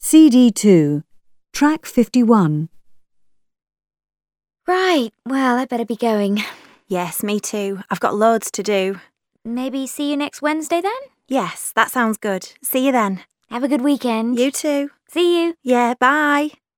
CD2, track 51. Right, well, I better be going. Yes, me too. I've got loads to do. Maybe see you next Wednesday then? Yes, that sounds good. See you then. Have a good weekend. You too. See you. Yeah, bye.